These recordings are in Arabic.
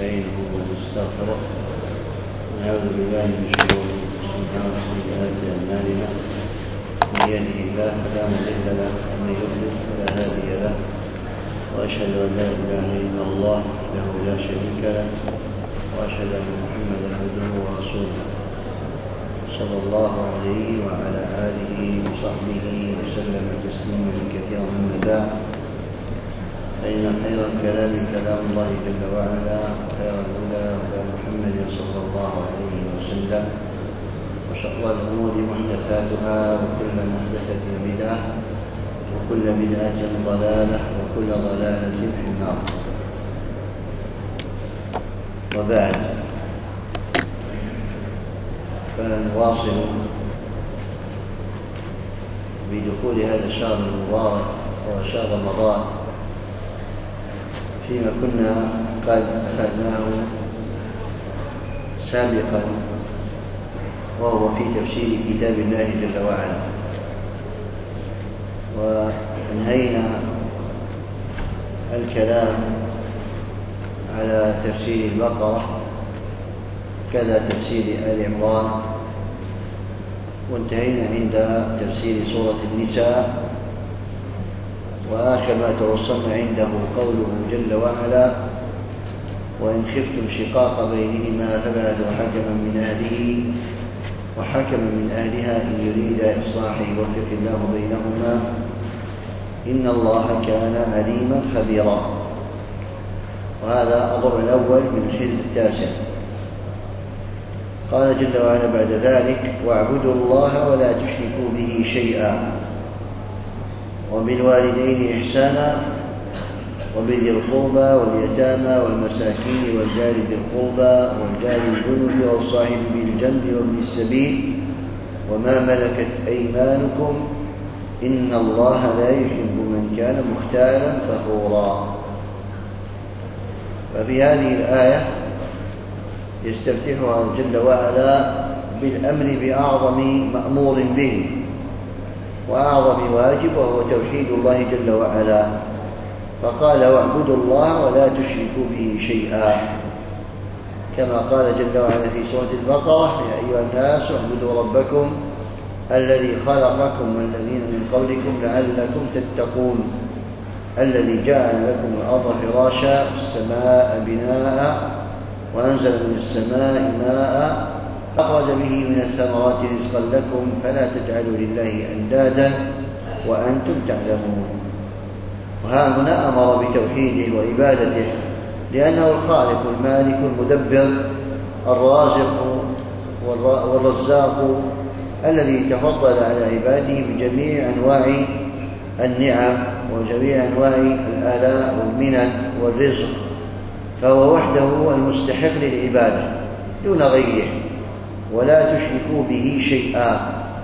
ونستعينه ونستغفره ونعوذ بالله من شرور أنفسنا وسيئات أعمالنا من يهده الله فلا مضل له ومن يضلل فلا هادي له وأشهد أن لا إله إلا الله وحده لا شريك له وأشهد أن محمدا عبده ورسوله صلى الله عليه وعلى آله وصحبه وسلم تسليما كثيرا. أما بعد، فإن خير الكلام كلام الله جل وعلا، وخير الهدى هدى محمد صلى الله عليه وسلم، وشر الأمور محدثاتها، وكل محدثة بدعة، وكل بدعة ضلالة، وكل ضلالة في النار. وبعد، فنواصل بدخول هذا الشهر المبارك وهو شهر رمضان فيما كنا قد أخذناه سابقا، وهو في تفسير كتاب الله جل وعلا، وأنهينا الكلام على تفسير البقرة كذا تفسير آل عمران، وانتهينا عند تفسير سورة النساء، وآخر ما توصلنا عنده قوله جل وعلا: وإن خفتم شقاق بينهما فبعثوا حكما من أهله وحكما من أهلها إن يريدا إصلاحا يوفق الله بينهما إن الله كان عليما خبيرا. وهذا الربع الأول من الحزب التاسع. قال جل وعلا بعد ذلك: واعبدوا الله ولا تشركوا به شيئا وبالوالدين إحسانا وبذي القربى واليتامى والمساكين والجار ذي القربى والجار الجنب والصاحب بالجنب وابن السبيل وما ملكت أيمانكم إن الله لا يحب من كان مختالا فخورا. ففي هذه الآية يستفتحها جل وعلا بالأمر بأعظم مأمور به وأعظم واجب، وهو توحيد الله جل وعلا، فقال: واعبدوا الله ولا تشركوا به شيئا، كما قال جل وعلا في سورة البقرة: يا أيها الناس اعبدوا ربكم الذي خلقكم والذين من قبلكم لعلكم تتقون الذي جعل لكم الأرض فراشا والسماء بناء وأنزل من السماء ماء أخرج به من الثمرات رزقا لكم فلا تجعلوا لله أندادا وأنتم تعلمون. وها هنا أمر بتوحيده وعبادته، لأنه الخالق المالك المدبر الرازق والرزاق الذي تفضل على عباده بجميع أنواع النعم وجميع أنواع الآلاء والمنن والرزق، فهو وحده المستحق للعبادة دون غيره. ولا تشركوا به شيئا.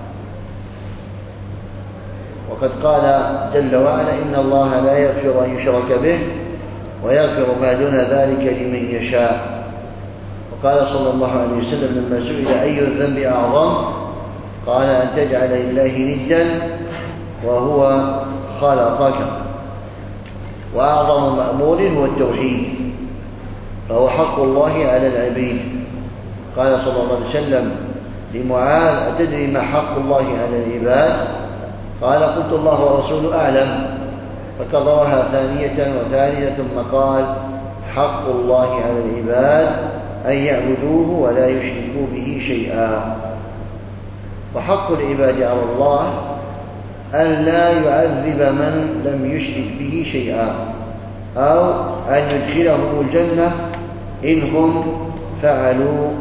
وقد قال جل وعلا: إن الله لا يغفر أن يشرك به ويغفر ما دون ذلك لمن يشاء. وقال صلى الله عليه وسلم لما سئل أي الذنب أعظم قال: أن تجعل لله ندا وهو خلقك. وأعظم مأمور هو التوحيد، فهو حق الله على العبيد. قال صلى الله عليه وسلم لمعاذ: أتدري ما حق الله على العباد؟ قال: قلت الله ورسوله أعلم، فكررها ثانية وثالثة ثم قال: حق الله على العباد أن يعبدوه ولا يشركوا به شيئا. وحق العباد على الله أن لا يعذب من لم يشرك به شيئا، أو أن يدخلهم الجنة إن هم فعلوا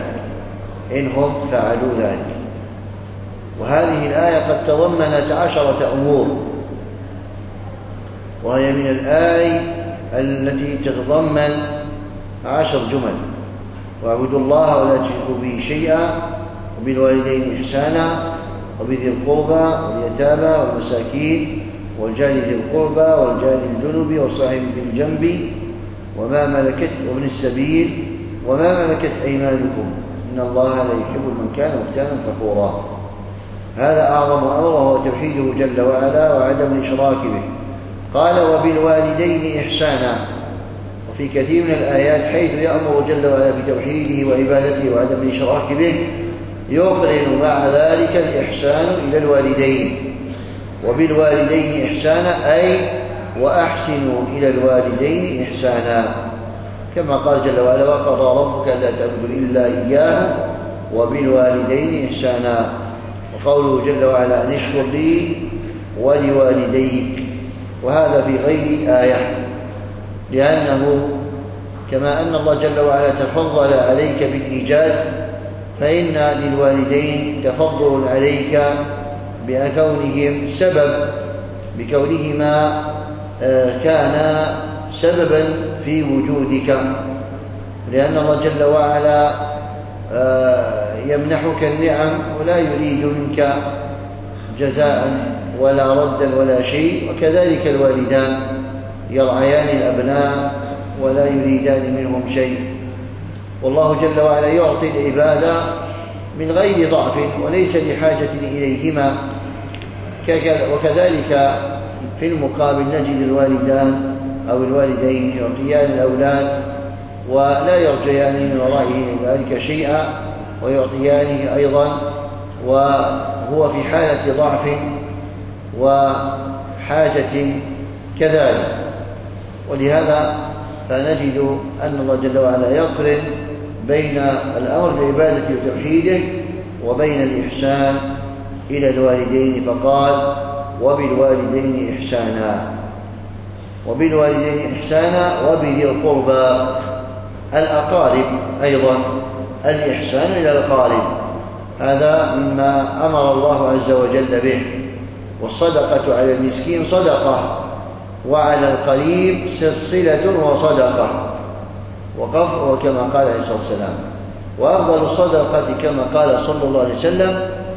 ذلك. وهذه الآية قد تضمنت 10 أمور، وهي من الآية التي تتضمن 10 جمل: واعبدوا الله ولا تشركوا به شيئا وبالوالدين إحسانا وبذي القربى واليتامى والمساكين والجار ذي القربى والجار الجنب والصاحب بالجنب وما ملكت وابن السبيل وما ملكت أيمانكم إن الله لا يحب من كان مختالا فخورا. هذا أعظم أمر، وهو توحيده جل وعلا وعدم الإشراك به. قال: وبالوالدين إحسانا. وفي كثير من الآيات حيث يأمر جل وعلا بتوحيده وعبادته وعدم الإشراك به يقرن مع ذلك الإحسان إلى الوالدين. وبالوالدين إحسانا أي وأحسنوا إلى الوالدين إحسانا، كما قال جل وعلا وقضى ربك لا تعبدوا إلا إياه وبالوالدين إحسانا. وقوله جل وعلا أن اشكر لي ولوالديك، وهذا في غير آية، لأنه كما أن الله جل وعلا تفضل عليك بالإيجاد فإن للوالدين تفضل عليك بكونهم سبب، بكونهما كان سببا في وجودك، لأن الله جل وعلا يمنحك النعم ولا يريد منك جزاء ولا ردا ولا شيء. وكذلك الوالدان يرعيان الأبناء ولا يريدان منهم شيء، والله جل وعلا يعطي العباد من غير ضعف وليس لحاجة إليهما. وكذلك في المقابل نجد الوالدان أو الوالدين يعطيان الأولاد ولا يرجيان من ورائه ذلك شيئا ويعطيانه أيضا، وهو في حالة ضعف وحاجة كذلك. ولهذا فنجد أن الله جل وعلا يقرن بين الأمر بعبادة وتوحيده وبين الإحسان إلى الوالدين، فقال وبالوالدين إحسانا، وبالوالدين إحسانا وبذي القربى الأقارب أيضا، الإحسان إلى الأقارب هذا مما أمر الله عز وجل به. والصدقة على المسكين صدقة، وعلى القريب صلة وصدقة، وكما قال عليه الصلاة والسلام. وأفضل الصدقة كما قال صلى الله عليه وسلم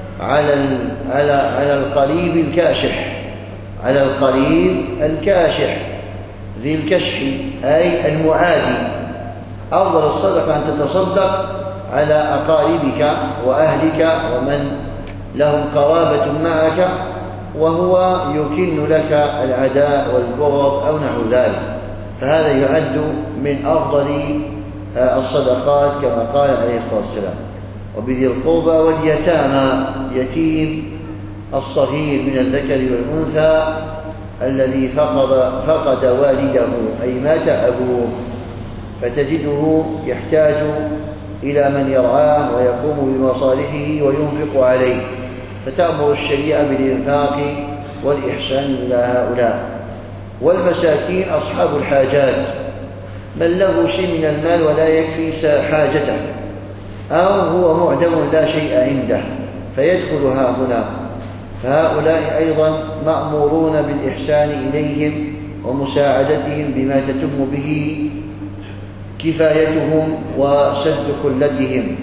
على القريب الكاشح، على القريب الكاشح ذي الكشح أي المعادي. أفضل الصدقة أن تتصدق على أقاربك وأهلك ومن لهم قرابة معك وهو يكن لك العداء والبغض أو نحو ذلك، فهذا يعد من أفضل الصدقات كما قال عليه الصلاة والسلام. وبذي القربى واليتامى، يتيم الصغير من الذكر والأنثى الذي فقد والده أي مات أبوه، فتجده يحتاج إلى من يرعاه ويقوم بمصالحه وينفق عليه، فتأمر الشريعة بالإنفاق والإحسان إلى هؤلاء. والمساكين أصحاب الحاجات، من له شيء من المال ولا يكفي حاجته أو هو معدم لا شيء عنده فيدخل هؤلاء، فهؤلاء أيضا مأمورون بالإحسان إليهم ومساعدتهم بما تتم به كفايتهم وسد خلتهم.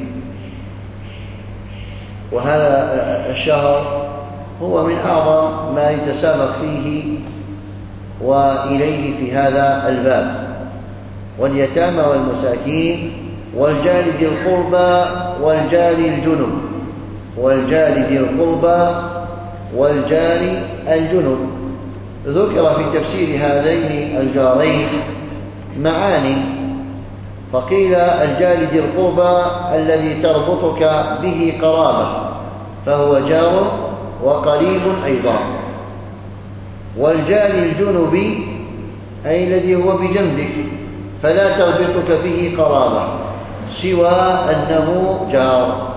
وهذا الشهر هو من أعظم ما يتسابق فيه وإليه في هذا الباب. واليتامى والمساكين والجار ذي القربى والجار الجنب، والجار ذي القربى والجار الجنب. ذكر في تفسير هذين الجارين معاني، فقيل الجار ذي القربى الذي تربطك به قرابة فهو جار وقريب أيضا، والجار الجنب أي الذي هو بجنبك فلا تربطك به قرابة سوى أنه جار.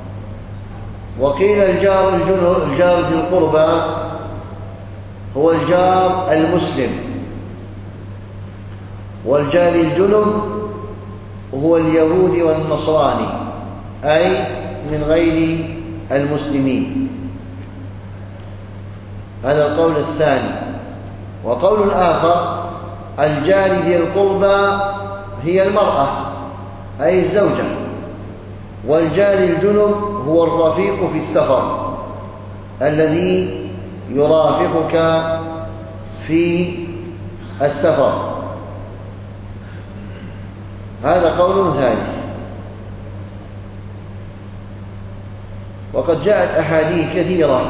وقيل الجار ذي القربى هو الجار المسلم، والجار الجنب هو اليهود والنصراني أي من غير المسلمين. هذا القول الثاني. وقول الآخر الجار ذي القربى هي المرأة أي الزوجة، والجار الجنب هو الرفيق في السفر الذي يرافقك في السفر. هذا قول ثالث. وقد جاءت أحاديث كثيرة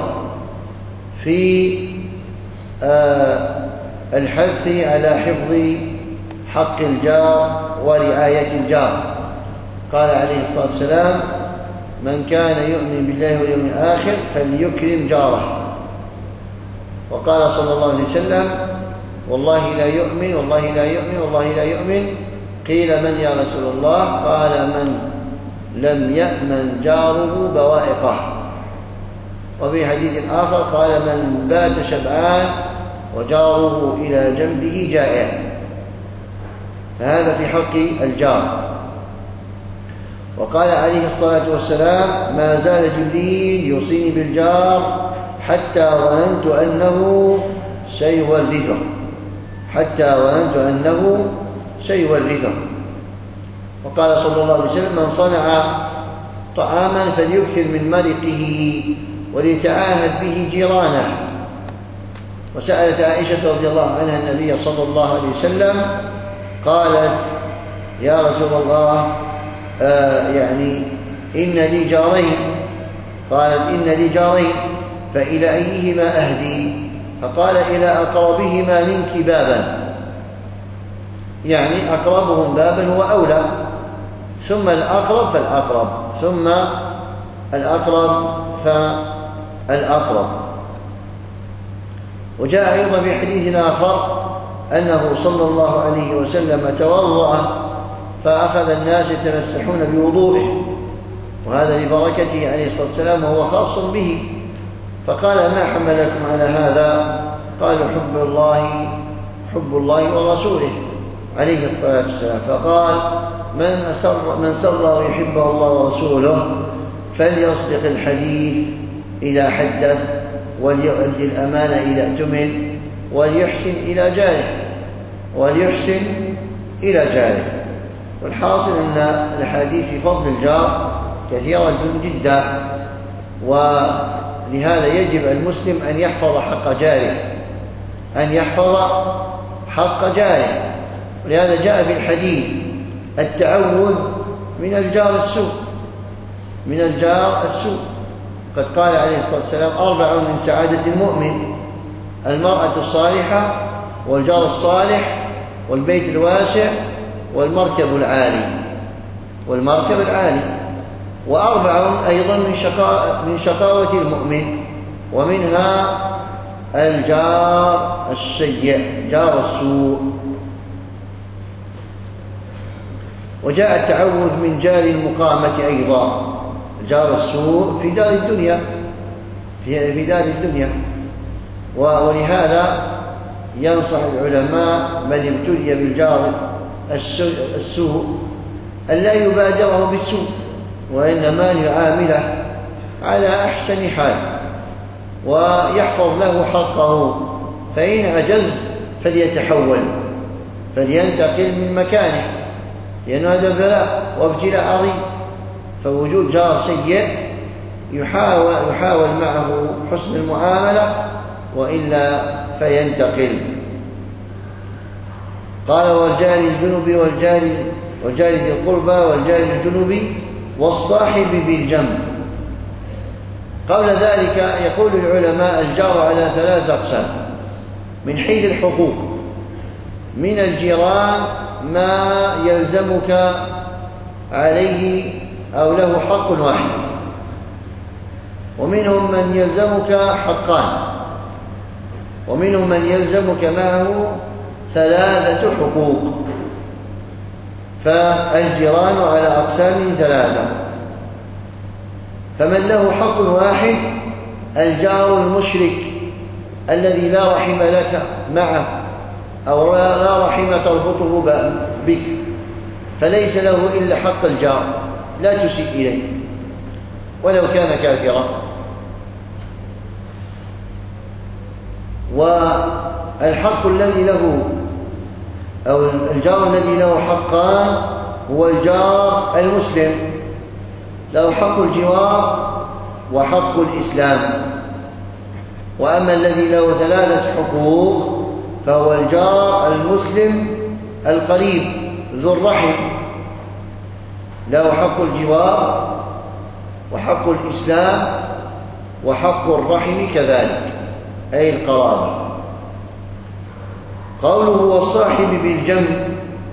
في الحث على حفظ حق الجار ورعاية الجار. قال عليه الصلاة والسلام: من كان يؤمن بالله واليوم الآخر فليكرم جاره. وقال صلى الله عليه وسلم: والله لا يؤمن، والله لا يؤمن، والله لا يؤمن. قيل: من يا رسول الله؟ قال: من لم يأمن جاره بوائقه. وفي حديث آخر قال: من بات شبعان وجاره إلى جنبه جائع. فهذا في حق الجار. وقال عليه الصلاة والسلام: ما زال جبريل يوصيني بالجار حتى ظننت أنه سيورثه، حتى ظننت أنه سيورثه. وقال صلى الله عليه وسلم: من صنع طعاما فليكثر من مرقه وليتعاهد به جيرانه. وسألت عائشة رضي الله عنها النبي صلى الله عليه وسلم قالت: يا رسول الله، إن لي جارين. قالت: إن لي جارين، فإلى أيهما أهدي؟ فقال: إلى أقربهما منك بابا، يعني أقربهم بابا هو أولى، ثم الأقرب فالأقرب، ثم الأقرب فالأقرب. وجاء أيضا في حديث آخر أنه صلى الله عليه وسلم توضأ فأخذ الناس يتمسحون بوضوئه، وهذا لبركته عليه الصلاة والسلام وهو خاص به. فقال: ما حملكم على هذا؟ قالوا: حب الله ورسوله عليه الصلاة والسلام. فقال: من سر يحبه الله ورسوله فليصدق الحديث إذا حدث، وليؤدي الأمانة إذا اؤتمن، وليحسن إلى جاره. والحاصل أن الحديث في فضل الجار كثيرة جدا، ولهذا يجب المسلم أن يحفظ حق جاره، ولهذا جاء في الحديث التعوذ من الجار السوء. قد قال عليه الصلاة والسلام: 4 من سعادة المؤمن: المرأة الصالحة، والجار الصالح، والبيت الواسع، والمركب العالي. 4 أيضا من شقاوة المؤمن، ومنها الجار السيء، جار السوء. وجاء التعوذ من جار المقامة أيضا، جار السوء في دار الدنيا. ولهذا ينصح العلماء من ابتلي بالجار السوء أن لا يبادره بالسوء، وإنما يعامله على أحسن حال ويحفظ له حقه. فإن عجز فلينتقل من مكانه، لأن هذا بلاء وابتلاء عظيم. فوجود جار سيء يحاول معه حسن المعاملة، وإلا فينتقل. قال: والجار الجنب والجار ذي القربى والجار الجنب والصاحب بالجنب. قبل ذلك يقول العلماء: الجار على 3 أقسام من حيث الحقوق. من الجيران ما يلزمك عليه أو له حق واحد، ومنهم من يلزمك حقان، ومنهم من يلزمك معه 3 حقوق. فالجيران على أقسام 3. فمن له حق واحد: الجار المشرك الذي لا رحم لك معه، أو لا رحم تربطه بك، فليس له إلا حق الجار، لا تسيء إليه ولو كان كافرا. والحق الذي له، أو الجار الذي له حقان، هو الجار المسلم، له حق الجوار وحق الإسلام. وأما الذي له 3 حقوق فهو الجار المسلم القريب ذو الرحم، له حق الجوار وحق الإسلام وحق الرحم كذلك، أي القرابة. قوله والصاحب بالجنب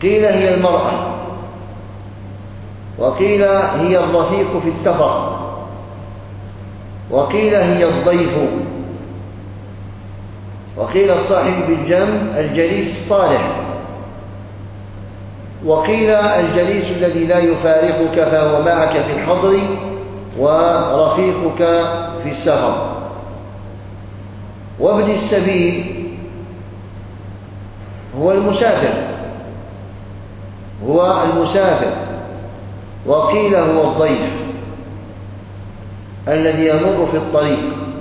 قيل هي المرأة، وقيل هي الرفيق في السفر، وقيل هي الضيف، وقيل الصاحب بالجنب الجليس الصالح، وقيل الجليس الذي لا يفارقك فهو معك في الحضر ورفيقك في السفر. وابن السبيل هو المسافر، وقيل هو الضيف الذي يمر في الطريق.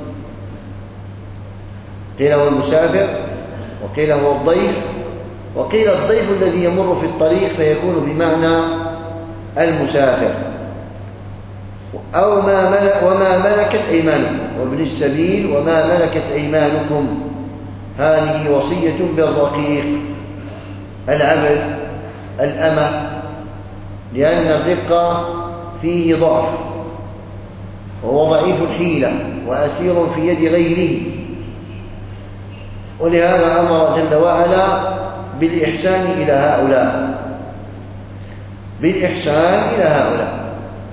قيل هو المسافر، وقيل هو الضيف، وقيل الضيف الذي يمر في الطريق فيكون بمعنى المسافر. أو وما ملكت أيمانكم، وابن السبيل وما ملكت أيمانكم، هذه وصية بالرقيق العبد الأمة، لأن الرق فيه ضعف، وهو ضعيف الحيلة وأسير في يد غيره، ولهذا أمر جل وعلا بالإحسان إلى هؤلاء.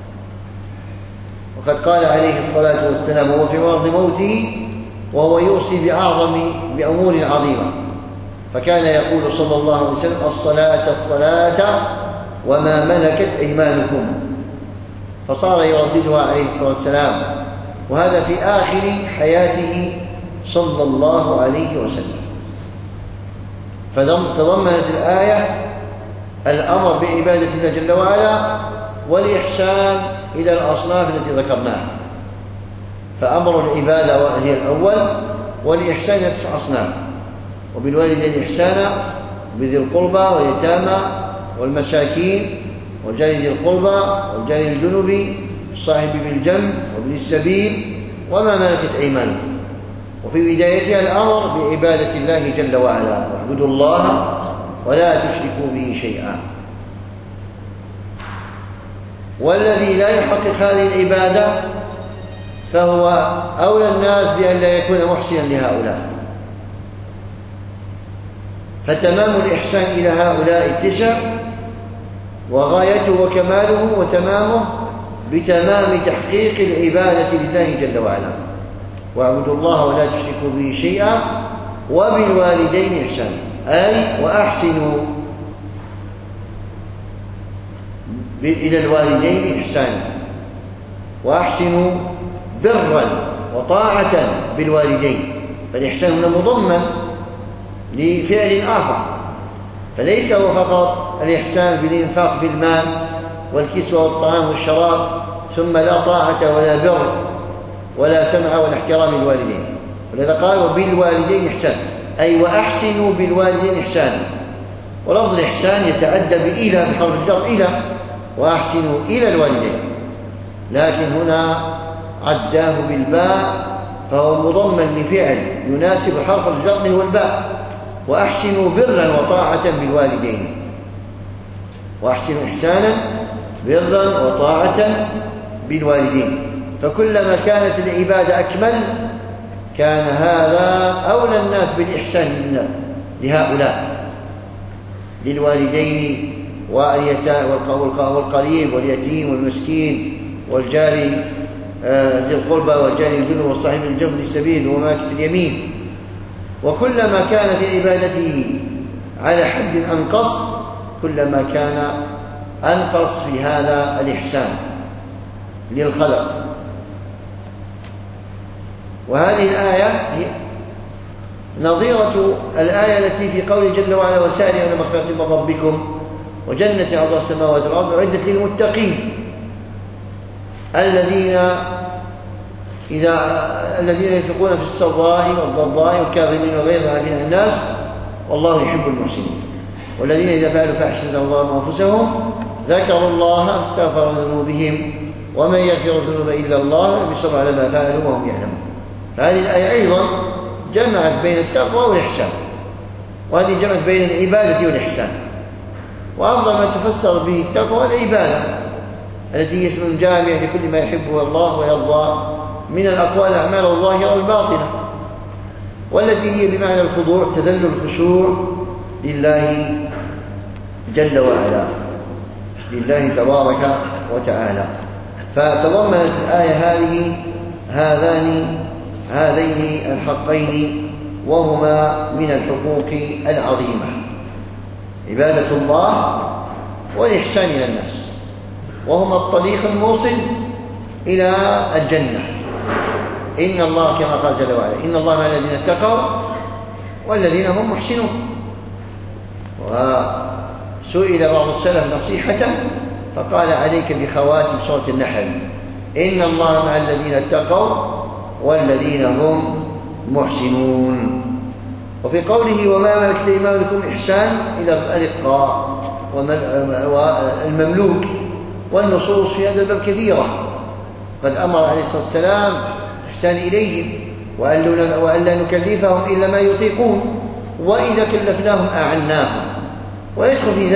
وقد قال عليه الصلاة والسلام وهو في مرض موته وهو يوصي بأمور عظيمة، فكان يقول صلى الله عليه وسلم: الصلاة وما ملكت أيمانكم، فصار يرددها عليه الصلاة والسلام، وهذا في آخر حياته صلى الله عليه وسلم. فتضمنت الآية الأمر بعبادة الله جل وعلا والإحسان إلى الأصناف التي ذكرناها. فأمر العبادة هي الأول، والإحسان إلى 9 أصناف: وبالوالدين إحسانا، بذي القربى واليتامى والمساكين وجار ذي القربى والجار الجنب والصاحب بالجنب وابن السبيل وما ملكت أيمانكم. وفي بدايتها الأمر بعبادة الله جل وعلا: واعبدوا الله ولا تشركوا به شيئا. والذي لا يحقق هذه العبادة فهو أولى الناس بأن لا يكون محسنا لهؤلاء. فتمام الإحسان إلى هؤلاء 9، وغايته وكماله وتمامه بتمام تحقيق العبادة لله جل وعلا: واعبدوا الله ولا تشركوا به شيئا وبالوالدين إحسانا، أي وأحسنوا إلى الوالدين إحسانا، وأحسنوا برا وطاعة بالوالدين. فالإحسان هنا مضمن لفعل آخر، فليس هو فقط الإحسان بالإنفاق في المال والكسوة والطعام والشراب ثم لا طاعة ولا بر ولا سمع ولا احترام الوالدين. ولذا قال: وبالوالدين إحسان، أي وأحسنوا بالوالدين إحسانا. ولفظ الإحسان يتعدى بإلى بحرف الجر إلى، وأحسنوا إلى الوالدين، لكن هنا عداه بالباء فهو مضمن لفعل يناسب حرف الجر هو الباء: وأحسنوا برا وطاعة بالوالدين. وأحسنوا إحسانا برا وطاعة بالوالدين. فكلما كانت العبادة أكمل كان هذا أولى الناس بالإحسان لهؤلاء، للوالدين والقريب واليتيم والمسكين والجار ذي القربى والجار الجنب والصاحب الجنب السبيل ومالكة اليمين. وكلما كان في عبادته على حد أنقص كلما كان أنقص في هذا الإحسان للخلق. وهذه الآية هي نظيرة الآية التي في قوله جل وعلا: وسارعوا إلى مغفرة من ربكم وجنة عرضها السماوات والأرض أعدت للمتقين الذين ينفقون في السراء والضراء والكاظمين الغيظ والعافين عن الناس والله يحب المحسنين، والذين إذا فعلوا فاحشة ظلموا أنفسهم ذكروا الله فاستغفروا ذنوبهم ومن يغفر الذنوب إلا الله ولم يصروا على ما فعلوا وهم يعلمون. فهذه الآية أيضا جمعت بين التقوى والإحسان، وهذه جمعت بين العبادة والإحسان. وأفضل ما تفسر به التقوى العبادة التي هي اسم جامع لكل ما يحبه الله ويرضى من الأقوال الأعمال الظاهرة والباطنة، والتي هي بمعنى الخضوع، تذلل الخشوع جل وعلا لله تبارك وتعالى. فتضمنت الآية هذين الحقين، وهما من الحقوق العظيمة: عبادة الله والإحسان إلى الناس، وهما الطريق الموصل إلى الجنة. إن الله كما قال جل وعلا: إن الله مع الذين اتقوا والذين هم محسنون. وسئل بعض السلف نصيحة فقال: عليك بخواتم سورة النحل: إن الله مع الذين اتقوا والذين هم محسنون. وفي قوله: وما ملكت أيمانكم إحسان إلى الرقاق والمملوك. والنصوص في هذا الباب كثيرة، قد أمر عليه الصلاة والسلام إحسان إليهم وأن لا نكلفهم إلا ما يطيقون، وإذا كلفناهم أعناهم. ويدخل في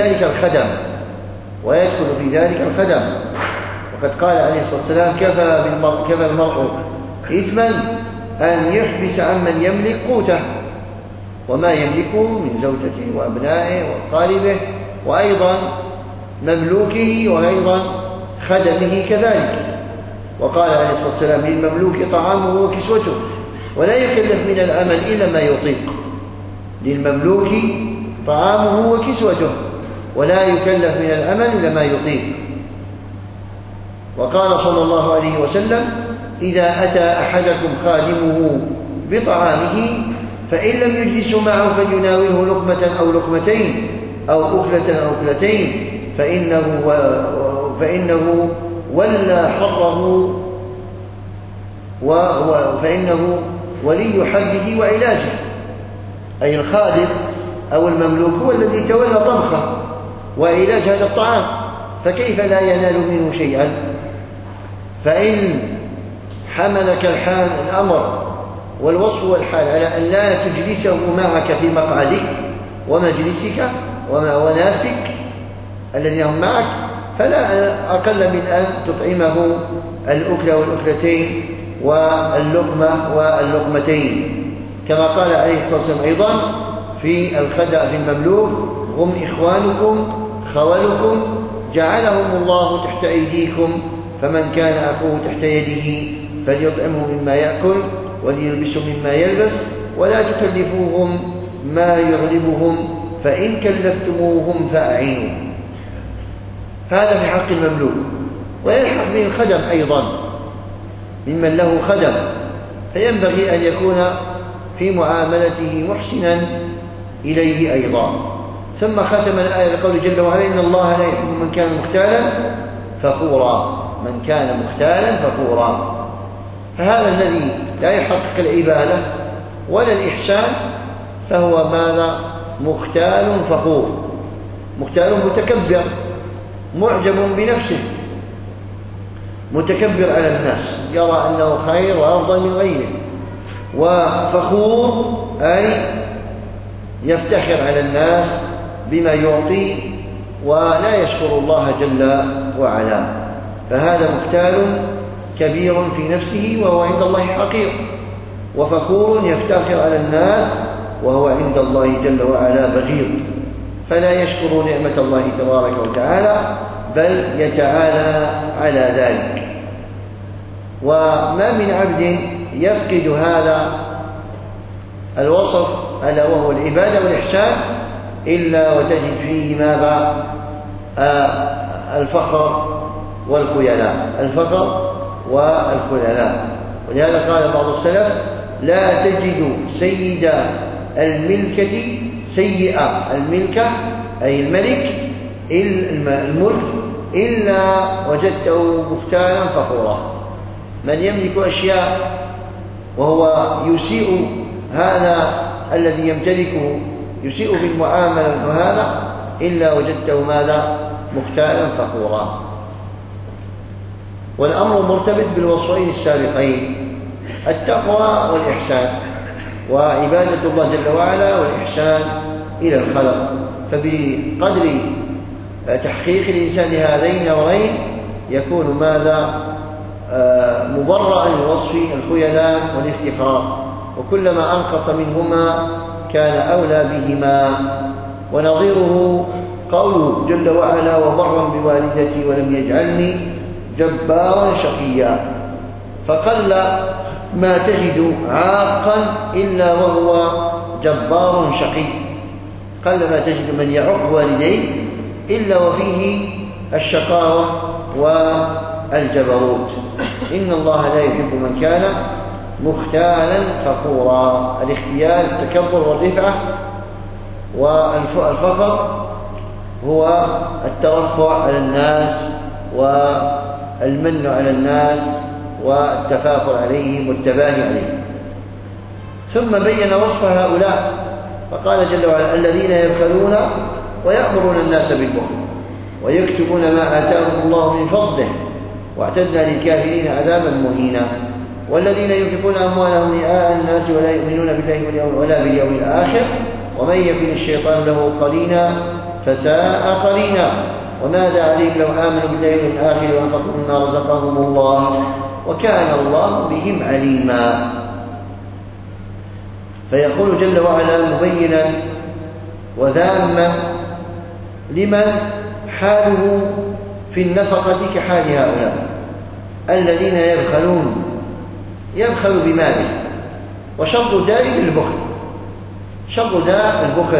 ذلك الخدم وقد قال عليه الصلاة والسلام: كفى المرء إثما أن يحبس عمن يملك قوته وما يملكه من زوجته وأبنائه وأقاربه وأيضا مملوكه وأيضا خدمه كذلك. وقال عليه الصلاة والسلام: للمملوك طعامه وكسوته ولا يكلف من العمل إلا ما يطيق. للمملوك طعامه وكسوته ولا يكلف من العمل إلا ما يطيق. وقال صلى الله عليه وسلم: إذا أتى أحدكم خادمه بطعامه فإن لم يجلسوا معه فليناوله لقمة أو لقمتين أو أكلة أو أكلتين فإنه ولى حره فإنه ولي حره وعلاجه. أي الخادم أو المملوك هو الذي تولى طبخه وعلاج هذا الطعام، فكيف لا ينال منه شيئا؟ فإن حملك الأمر والوصف والحال على أن لا تجلسه معك في مقعدك ومجلسك وناسك الذين هم معك، فلا أقل من أن تطعمه الأكلة والأكلتين واللقمة واللقمتين، كما قال عليه الصلاة والسلام أيضا في المملوك: هم إخوانكم خولكم جعلهم الله تحت أيديكم، فمن كان أخوه تحت يده فليطعمه مما يأكل وليلبسه مما يلبس، ولا تكلفوهم ما يغلبهم، فإن كلفتموهم فأعينوا. هذا في حق المملوك. ويلحق به الخدم أيضا ممن له خدم، فينبغي أن يكون في معاملته محسنا إليه أيضا. ثم ختم الآية بقوله جل وعلا: إن الله لا يحب من كان مختالا فخورا. فهذا الذي لا يحقق العبادة ولا الإحسان فهو ماذا؟ مختال فخور، مختال متكبر، معجب بنفسه، متكبر على الناس، يرى أنه خير وأفضل من غيره. وفخور أي يفتخر على الناس بما يعطي ولا يشكر الله جل وعلا. فهذا مختال كبير في نفسه وهو عند الله حقير، وفخور يفتخر على الناس وهو عند الله جل وعلا بغيض، فلا يشكر نعمة الله تبارك وتعالى بل يتعالى على ذلك. وما من عبد يفقد هذا الوصف ألا وهو العبادة والإحسان إلا وتجد فيه ماذا؟ الفخر والخيلاء. ولهذا قال بعض السلف: لا تجد سيد الملكة الملكة أي الملك الملك إلا وجدته مختالا فخورا. من يملك أشياء وهو يسيء هذا الذي يمتلكه، يسيء في المعاملة وهذا، إلا وجدته ماذا؟ مختالا فخورا. والأمر مرتبط بالوصفين السابقين: التقوى والإحسان، وعبادة الله جل وعلا والإحسان إلى الخلق. فبقدر تحقيق الإنسان لهذين الأمرين يكون ماذا؟ مبرأ من وصف الخيلاء والافتخار، وكلما أنقص منهما كان أولى بهما. ونظيره قوله جل وعلا وبرا بوالدتي ولم يجعلني جبارا شقيا، فقل ما تجد عاقا إلا وهو جبار شقي، قل ما تجد من يعق والديه إلا وفيه الشقاوة والجبروت. إن الله لا يحب من كان مختالا فخورا. الاختيال التكبر والرفعة، والفخر هو الترفع على الناس والمن على الناس والتفاخر عليهم والتباهي عليهم. ثم بين وصف هؤلاء فقال جل وعلا الذين يبخلون ويأمرون الناس بالبخل ويكتمون ما آتاهم الله من فضله واعتدنا للكافرين عذابا مهينا. والذين ينفقون أموالهم رئاء الناس ولا يؤمنون بالله ولا باليوم الآخر ومن يكن الشيطان له قرينا فساء قرينا. وماذا عليهم لو آمنوا بالله واليوم الآخر وأنفقوا مما رزقهم الله وكان الله بهم عليما. فيقول جل وعلا مبينا وذاما لمن حاله في النفقة كحال هؤلاء الذين يبخل بماله. وشر داء البخل، شر داء البخل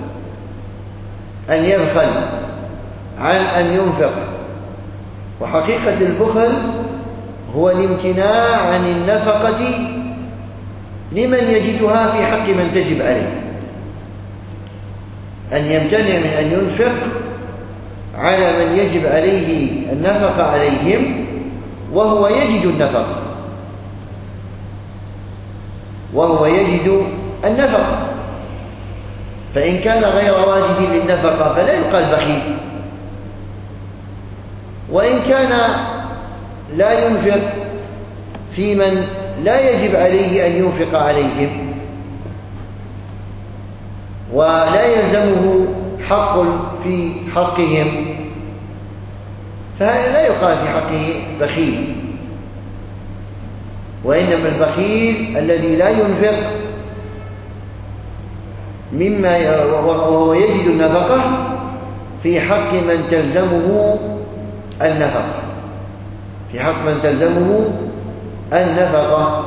أن يبخل عن أن ينفق. وحقيقة البخل هو الامتناع عن النفقة لمن يجدها في حق من تجب عليه، أن يمتنع من أن ينفق على من يجب عليه النفقة عليهم وهو يجد النفقة فإن كان غير واجد للنفقة فلا يقال بخيل. وإن كان لا ينفق في من لا يجب عليه أن ينفق عليهم ولا يلزمه حق في حقهم فهذا لا يقال في حقه بخيل. وإنما البخيل الذي لا ينفق مما وهو يجد النفقة في حق من تلزمه النفقة، في حق من تلزمه النفقة.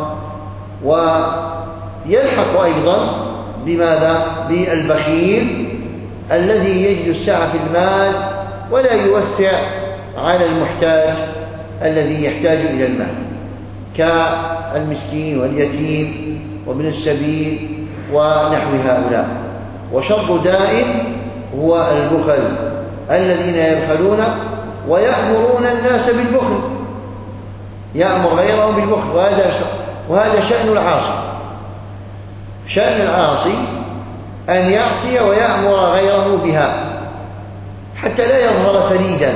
ويلحق أيضا بماذا؟ بالبخيل الذي يجد السعة في المال ولا يوسع على المحتاج الذي يحتاج إلى المال كالمسكين واليتيم وابن السبيل ونحو هؤلاء. وشر داء هو البخل الذين يبخلون ويأمرون الناس بالبخل، يأمر غيره بالبخل. وهذا شأن العاصي. شأن العاصي أن يعصي ويأمر غيره بها حتى لا يظهر فريدا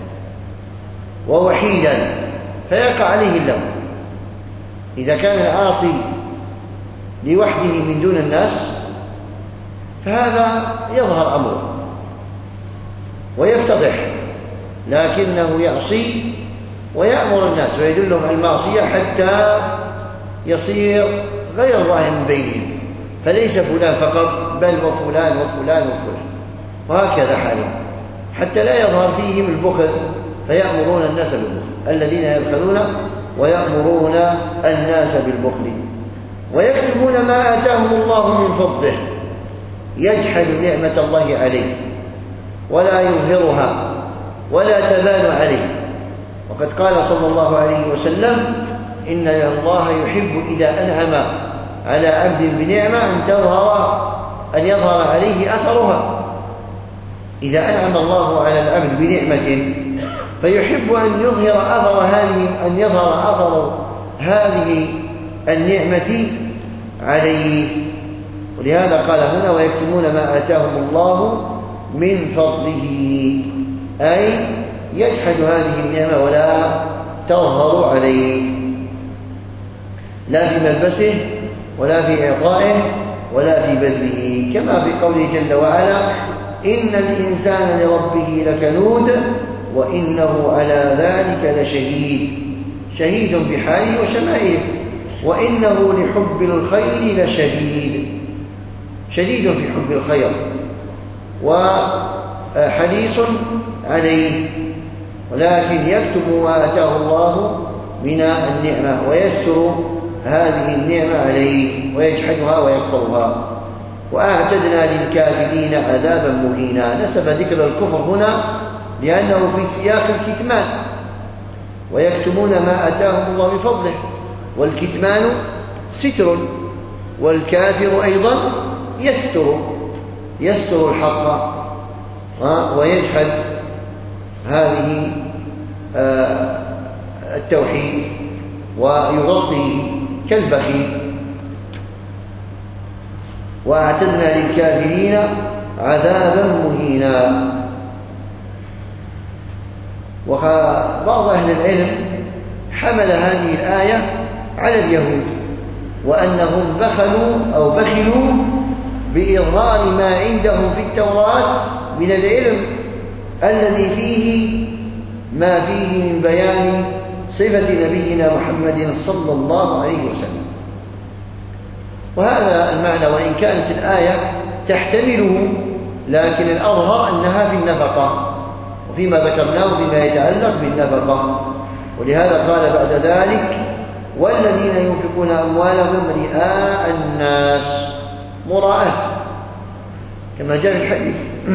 ووحيدا فيقع عليه اللوم. إذا كان العاصي لوحده من دون الناس فهذا يظهر أمره ويفتضح، لكنه يعصي ويأمر الناس ويدلهم على المعصية حتى يصير غير ظاهر من بينهم، فليس فلان فقط بل وفلان وفلان وفلان، وهكذا حالهم حتى لا يظهر فيهم البخل فيأمرون الناس بالبخل. الذين يبخلون ويأمرون الناس بالبخل ويكتمون ما آتاهم الله من فضله، يجحد نعمة الله عليه ولا يظهرها ولا تبان عليه. وقد قال صلى الله عليه وسلم إن الله يحب إذا أنعم على عبد بنعمة أن يظهر عليه أثرها. إذا أنعم الله على العبد بنعمة فيحب أن يظهر أثر هذه النعمة عليه. ولهذا قال هنا ويكتمون ما آتاهم الله من فضله، أي يجحد هذه النعمة ولا تظهر عليه لا في ملبسه ولا في إعطائه ولا في بذله، كما في قوله جل وعلا إن الإنسان لربه لكنود وإنه على ذلك لشهيد، شهيد بحاله وشمائله، وإنه لحب الخير لشديد، شديد في حب الخير. حريص عليه، ولكن يكتم ما آتاه الله من النعمة ويستر هذه النعمة عليه ويجحدها ويكفرها. وأعتدنا للكافرين عذابا مهينا. نسب ذكر الكفر هنا لأنه في سياق الكتمان، ويكتمون ما آتاهم الله من فضله، والكتمان ستر، والكافر أيضا يستر الحق ويجحد هذه التوحيد ويغطيه كالبخيل. وأعتدنا للكافرين عذابا مهينا. وبعض أهل العلم حمل هذه الآية على اليهود، وأنهم بخلوا بإظهار ما عندهم في التوراة من العلم الذي فيه ما فيه من بيان صفة نبينا محمد صلى الله عليه وسلم. وهذا المعنى وإن كانت الآية تحتمله، لكن الأظهر أنها في النفقة، وفيما ذكرناه فيما يتعلق بالنفقة. ولهذا قال بعد ذلك: والذين ينفقون أموالهم رئاء الناس، مراءة، كما جاء في الحديث: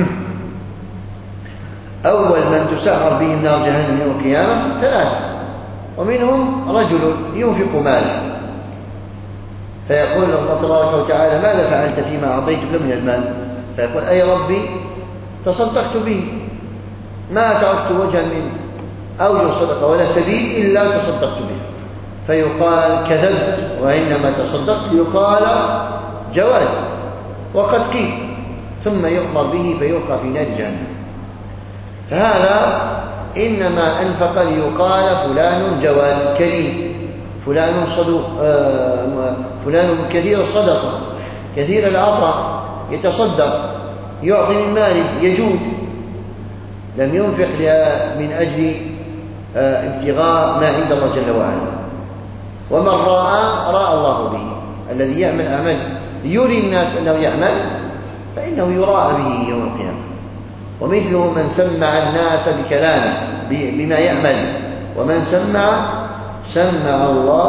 أول من تسعر بهم نار جهنم يوم القيامة 3، ومنهم رجل ينفق ماله فيقول الله تبارك وتعالى: ماذا فعلت فيما أعطيتك من المال؟ فيقول: أي ربي تصدقت به، ما تركت وجها من أوجه صدقة ولا سبيل إلا تصدقت به. فيقال: كذبت، وإنما تصدقت. يقال: جواد، وقد قيل. ثم يؤمر به فيلقى في نار جهنم. فهذا إنما أنفق ليقال: فلان جواد كريم، فلان صدوق، فلان كثير الصدقة، كثير العطاء، يتصدق، يعطي من ماله، يجود. لم ينفق من أجل ابتغاء ما عند الله جل وعلا. ومن راى الله به، الذي يعمل أعمال يري الناس أنه يعمل فإنه يراء به يوم القيامة. ومثله من سمع الناس بكلامه بما يعمل، ومن سمع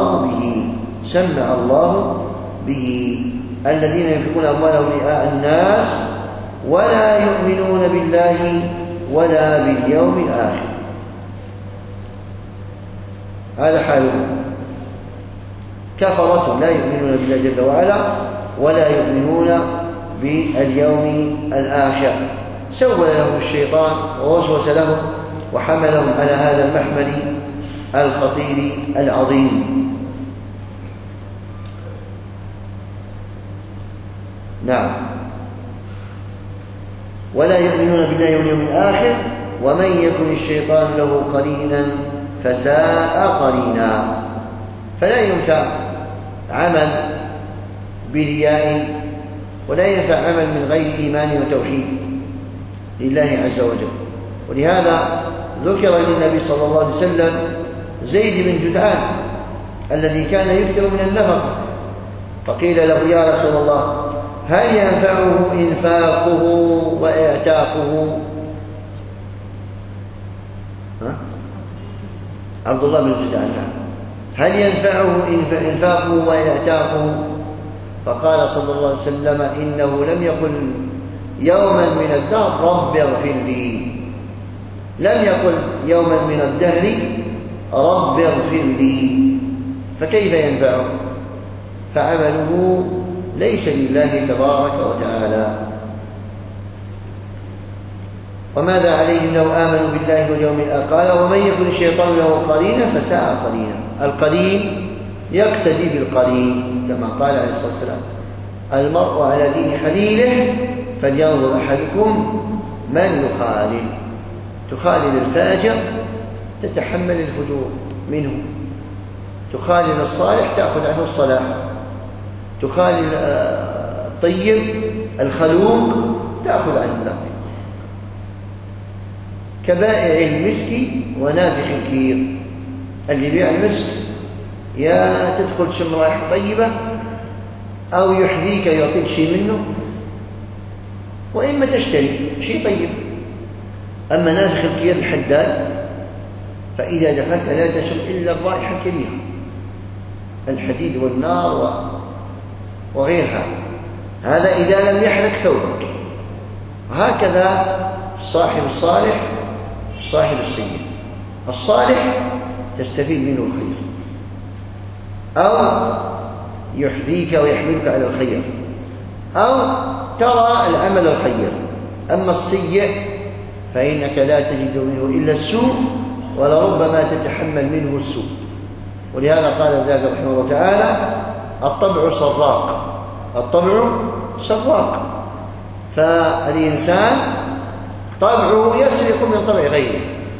الله به. الذين ينفقون أموالهم رئاء الناس ولا يؤمنون بالله ولا باليوم الآخر، هذا حالهم، كفرة لا يؤمنون بالله جل وعلا ولا يؤمنون باليوم الآخر. سول لهم الشيطان ووسوس لهم وحملهم على هذا المحمل الخطير العظيم. نعم، ولا يؤمنون بالله واليوم الآخر ومن يكن الشيطان له قرينا فساء قرينا. فلا ينفع عمل برياء، ولا ينفع عمل من غير إيمان وتوحيد لله عز وجل. ولهذا ذكر للنبي صلى الله عليه وسلم زيد بن جدعان الذي كان يكثر من النفقة، فقيل له: يا رسول الله، هل ينفعه إنفاقه وإعتاقه؟ عبد الله بن جدعان: هل ينفعه إنفاقه وإعتاقه؟ فقال صلى الله عليه وسلم: إنه لم يقل يوما من الدهر رب اغفر لي، لم يقل يوما من الدهر رب اغفر لي، فكيف ينفعه؟ فعمله ليس لله تبارك وتعالى. وماذا عليهم لو آمنوا بالله واليوم الآخر؟ قال: ومن يكن الشيطان له قرينا فساء قرينا. القرين يقتدي بالقرين، كما قال عليه الصلاة والسلام: المرء على دين خليله فلينظر أحدكم من يخالل. تخالل الفاجر تتحمل الفجور منه، تخالل الصالح تأخذ عنه الصلاح، تخالل الطيب الخلوق تأخذ عنه ذلك. كبائع المسك ونافخ الكير. اللي يبيع المسك يا تدخل شم رائحة طيبة أو يحذيك يعطيك شيء منه، وإما تشتري شيء طيب أما نافخ الكير الحداد فإذا دخلت لا تشم إلا الرائحة الكريهة، الحديد والنار وغيرها، هذا إذا لم يحرق ثوبك. هكذا الصاحب الصالح صاحب السيء. الصالح تستفيد منه الخير أو يحذيك ويحملك على الخير أو ترى العمل الخير. أما السيء فإنك لا تجد منه إلا السوء ولربما تتحمل منه السوء. ولهذا قال ذلك رحمه الله تعالى: الطبع سراق، الطبع سراق. فالإنسان طبعه يسرق من طبع غيره.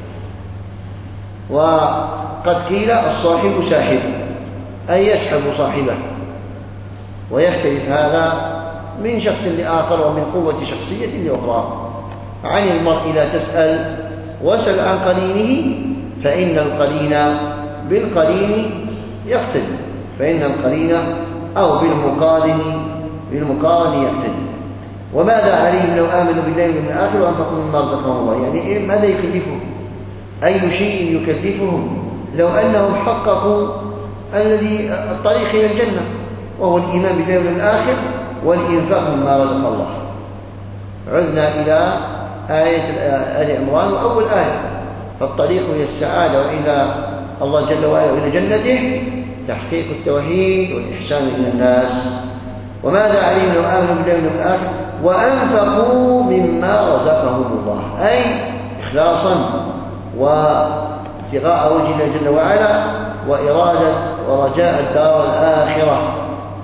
وقد قيل: الصاحب ساحب، أي يسحب صاحبه. ويختلف هذا من شخص لآخر ومن قوة شخصية لأخرى. عن المرء لا تسأل واسأل عن قرينه، فإن القرين بالقرين يقتدي، فإن القرين أو بالمقارن يقتدي. وماذا عليهم لو آمنوا بالله واليوم الآخر وأنفقوا مما رزقهم الله؟ يعني ماذا يكلفهم؟ أي شيء يكلفهم لو أنهم حققوا الطريق إلى الجنة، وهو الإيمان بالله واليوم الآخر والإنفاق مما رزق الله. عدنا إلى آية آل عمران وأول آية: فالطريق إلى السعادة وإلى الله جل وعلا وإلى جنته تحقيق التوحيد والإحسان إلى الناس. وماذا عليهم لو آمنوا بالله واليوم الآخر وأنفقوا مما رزقهم الله، أي إخلاصا وابتغاء وجه الله جل وعلا وإرادة ورجاء الدار الآخرة.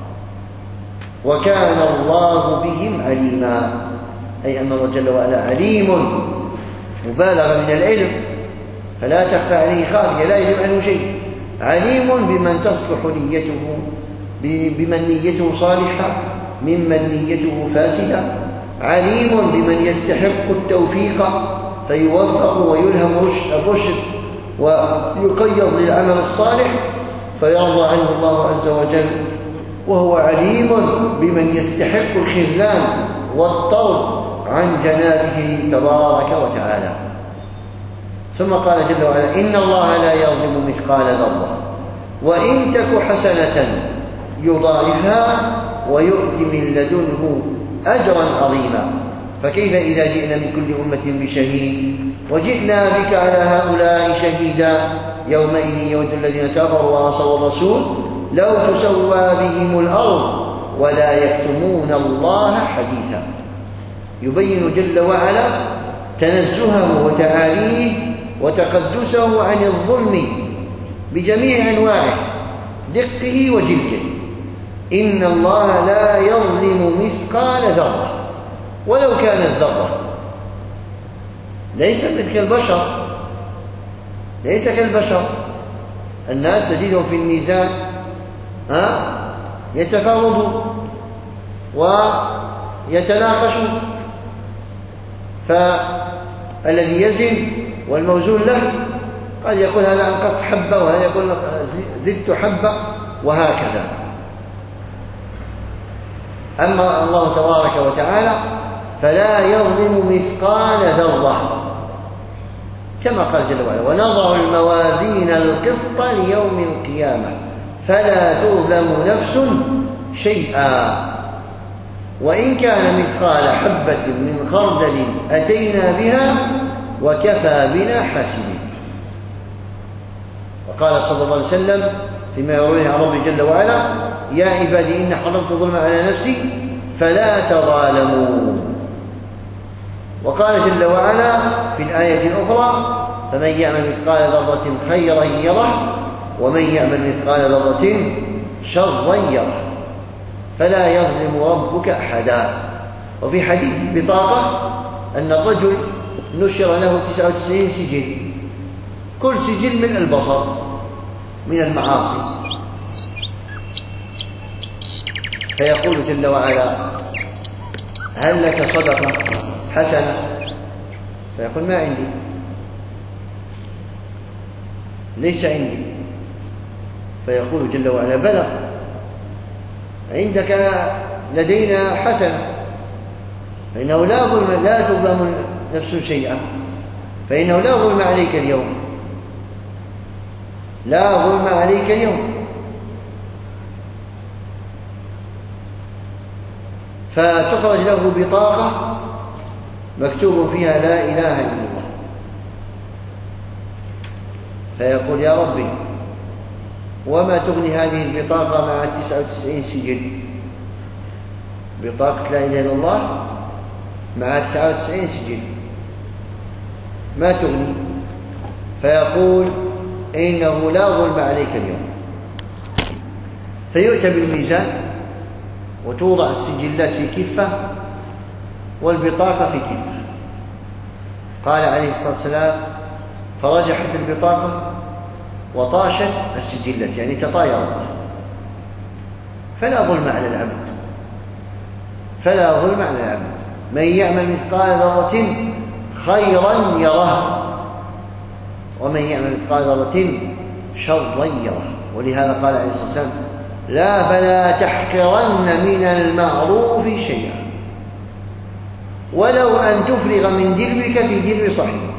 وكان الله بهم عليما، أي أن الله جل وعلا عليم، مبالغة من العلم، فلا تخفى عليه خافية، لا يجب عنه شيء. عليم بمن تصلح نيته، بمن نيته صالحة ممن نيته فاسدة. عليم بمن يستحق التوفيق فيوفق ويلهم الرشد ويقيض للعمل الصالح فيرضى عنه الله عز وجل. وهو عليم بمن يستحق الخذلان والطرد عن جنابه تبارك وتعالى. ثم قال جل وعلا: إن الله لا يظلم مثقال ذرة وإن تك حسنة يضاعفها ويؤتي من لدنه أجرا عظيما. فكيف إذا جئنا من كل أمة بشهيد وجئنا بك على هؤلاء شهيدا يومئذ يود الذين كفروا وعصوا الرسول لو تسوى بهم الأرض ولا يكتمون الله حديثا. يبين جل وعلا تنزهه وتعاليه وتقدسه عن الظلم بجميع أنواعه دقه وجلده. إن الله لا يظلم مثقال ذرة، ولو كانت ذرة، ليس مثل البشر، ليس كالبشر. الناس تجدهم في الميزان يتفاوضون ويتناقشون، فالذي يزن والموزون له قد يقول هذا أنقصت حبة وهذا يقول زدت حبة وهكذا. أما الله تبارك وتعالى فلا يظلم مثقال ذرة، كما قال جل وعلا: ونضع الموازين القسط ليوم القيامة فلا تظلم نفس شيئا وإن كان مثقال حبة من خردل أتينا بها وكفى بنا حاسبين. وقال صلى الله عليه وسلم فيما يرويه عن ربه جل وعلا: يا عبادي إن حرمت الظلم على نفسي فلا تظالموا. وقال جل وعلا في الآية الأخرى: فمن يعمل مثقال ذرة خيرا يره ومن يعمل مثقال ذرة شرا يره فلا يظلم ربك أحدا. وفي حديث البطاقة أن الرجل نشر له 99 سجل، كل سجل من البصر من المعاصي، فيقول جل وعلا: هل لك صدقة حسنة؟ فيقول: ما عندي، ليس عندي. فيقول جل وعلا: بلى، عندك لدينا حسنة، فإنه لا تظلم نفس شيئا. فإنه لا ظلم عليك اليوم، لا ظلم عليك اليوم. فتخرج له بطاقة مكتوب فيها لا إله إلا الله، فيقول يا ربي وما تغني هذه البطاقة مع 99 سجل؟ بطاقة لا إله إلا الله مع 99 سجل ما تغني. فيقول إنه لا ظلم عليك اليوم. فيؤتى بالميزان وتوضع السجلات في كفة والبطاقة في كفة. قال عليه الصلاة والسلام فرجحت البطاقة وطاشت السجلات، يعني تطايرت. فلا ظلم على العبد، فلا ظلم على العبد. من يعمل مثقال ذرة خيرا يره ومن يعمل مثقال ذرة شرا يره. ولهذا قال عليه الصلاة والسلام لا فلا تحقرن من المعروف شيئا ولو أن تفرغ من دلوك في دلو صاحبك.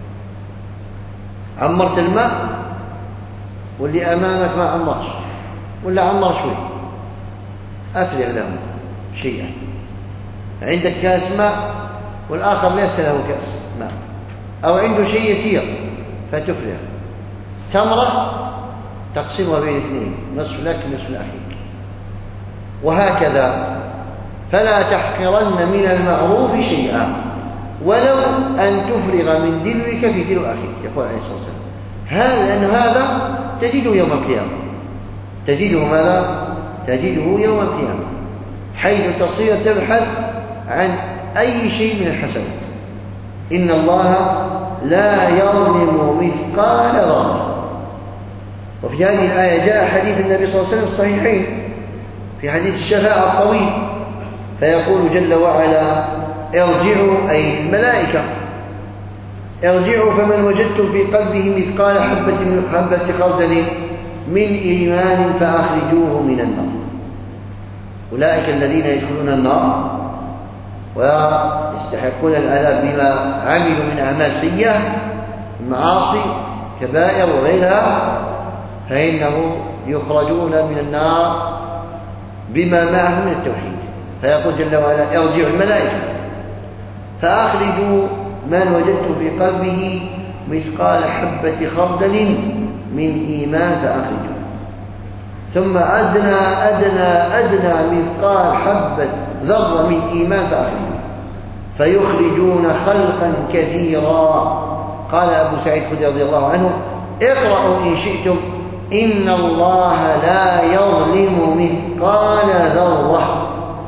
عمرت الماء واللي أمامك ما عمرش ولا عمر شوي، أفرغ له شيئا. عندك كاس ماء والآخر ليس له كاس ماء أو عنده شيء يسير فتفرغ. تمرة تقسمها بين اثنين، نصف لك نصف لأخيك، وهكذا. فلا تحقرن من المعروف شيئا ولو أن تفرغ من دلوك في دلو أخيك. يقول عليه الصلاة والسلام لأن هذا تجده يوم القيامة، تجده ماذا؟ تجده يوم القيامة، حيث تصير تبحث عن أي شيء من الحسنات. إن الله لا يظلم مثقال ذرة. وفي هذه الآية جاء حديث النبي صلى الله عليه وسلم في الصحيحين في حديث الشفاعة الطويل، فيقول جل وعلا ارجعوا أي الملائكة ارجعوا فمن وجدتم في قلبه مثقال حبة من حبة خردل من إيمان فأخرجوه من النار. أولئك الذين يدخلون النار ويستحقون العذاب بما عملوا من أعمال سيئة، المعاصي كبائر وغيرها، فإنه يخرجون من النار بما معهم من التوحيد. فيقول جل وعلا ارجعوا الملائكة فأخرجوا من وجدتم في قلبه مثقال حبة خردل من إيمان فأخرجوا، ثم أدنى أدنى أدنى مثقال حبة ذرة من إيمان فأخرجوا، فيخرجون خلقا كثيرا. قال أبو سعيد الخدري رضي الله عنه اقرأوا إن شئتم إن الله لا يظلم مثقال ذرة.